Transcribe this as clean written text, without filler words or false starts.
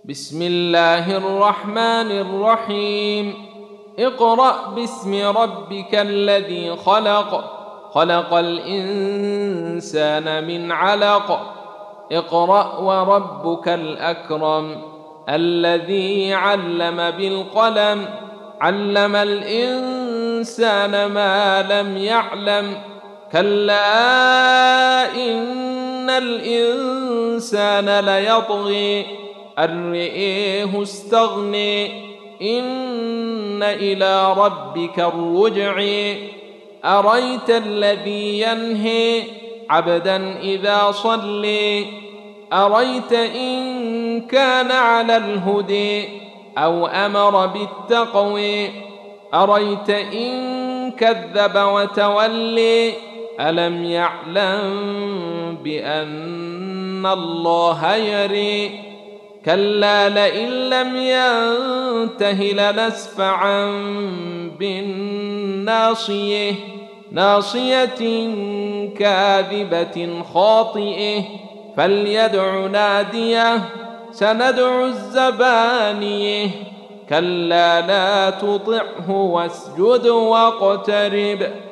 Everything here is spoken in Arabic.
بسم الله الرحمن الرحيم. اقرأ باسم ربك الذي خلق، خلق الإنسان من علق. اقرأ وربك الأكرم الذي علم بالقلم، علم الإنسان ما لم يعلم. كلا إن الإنسان ليطغي أن رآه استغنى، إن إلى ربك الرجع. أريت الذي ينهي عبدا إذا صلى، أريت إن كان على الهدى أو أمر بالتقوى، أريت إن كذب وتولى. ألم يعلم بأن الله يرى. كلا لئن لم ينته لنسفعا بالناصية، ناصية كاذبة خاطئة. فليدع ناديه سندع الزبانية. كلا لا تطعه واسجد واقترب.